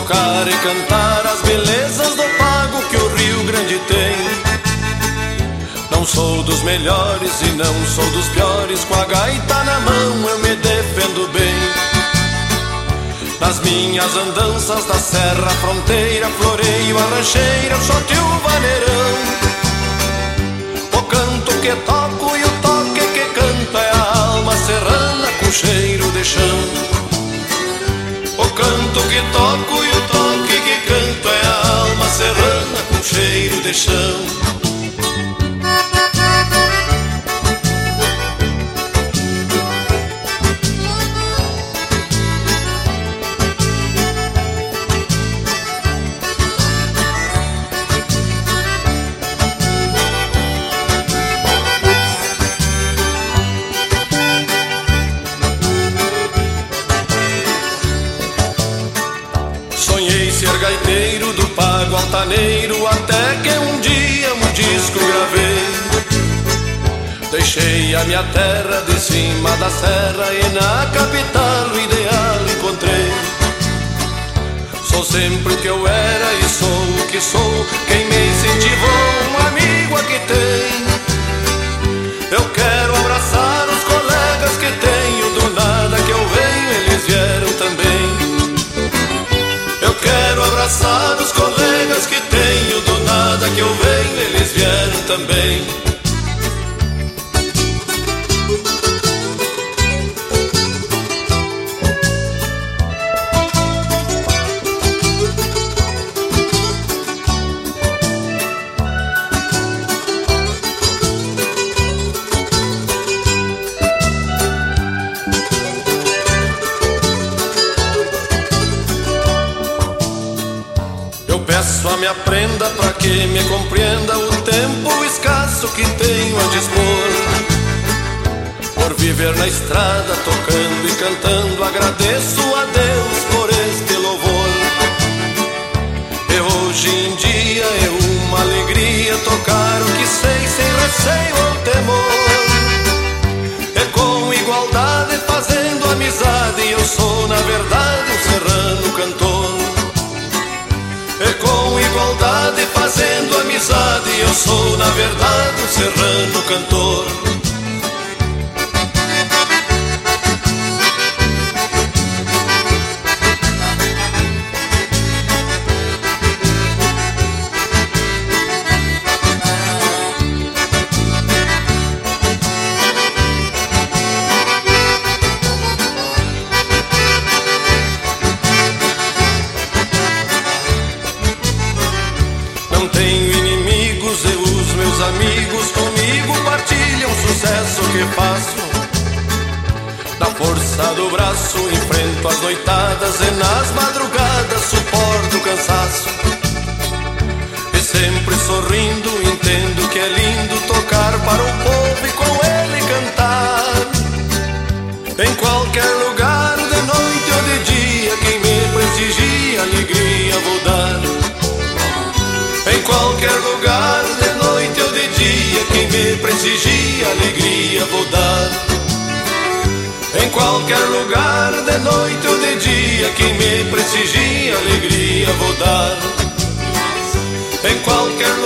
tocar e cantar as belezas do pago que o Rio Grande tem. Não sou dos melhores e não sou dos piores, com a gaita na mão eu me defendo bem. Nas minhas andanças da serra fronteira, floreio a rancheira, o xote e o vaneirão. O canto que toco e o toque que canto é a alma serrana com cheiro de chão. O canto que toco e o toque que canto é a alma serrana com cheiro de chão. Ser gaiteiro do pago altaneiro, até que um dia um disco gravei. Deixei a minha terra de cima da serra e na capital o ideal encontrei. Sou sempre o que eu era e sou o que sou, quem me incentivou, um amigo aqui tem. Eu quero abraçar os colegas que tenho, do nada que eu venho eles vieram também. Eu quero abraçar os colegas que tenho, do nada que eu venho, eles vieram também. Peço a minha prenda pra que me compreenda o tempo escasso que tenho a dispor. Por viver na estrada, tocando e cantando, agradeço a Deus por este louvor. E hoje em dia é uma alegria tocar o que sei sem receio ou temor. E com igualdade fazendo amizade, eu sou na verdade um serrano cantor. E com igualdade fazendo amizade, eu sou na verdade um serrano cantor. Amigos comigo partilham o sucesso que faço. Na força do braço enfrento as noitadas e nas madrugadas suporto o cansaço. E sempre sorrindo entendo que é lindo tocar para o povo e com ele cantar. Em qualquer lugar, de noite ou de dia, quem me prestigia alegria vou dar. Em qualquer lugar, de noite ou de dia, quem me prestigia alegria vou dar. Em qualquer lugar, de noite ou de dia, quem me prestigia alegria vou dar. Em qualquer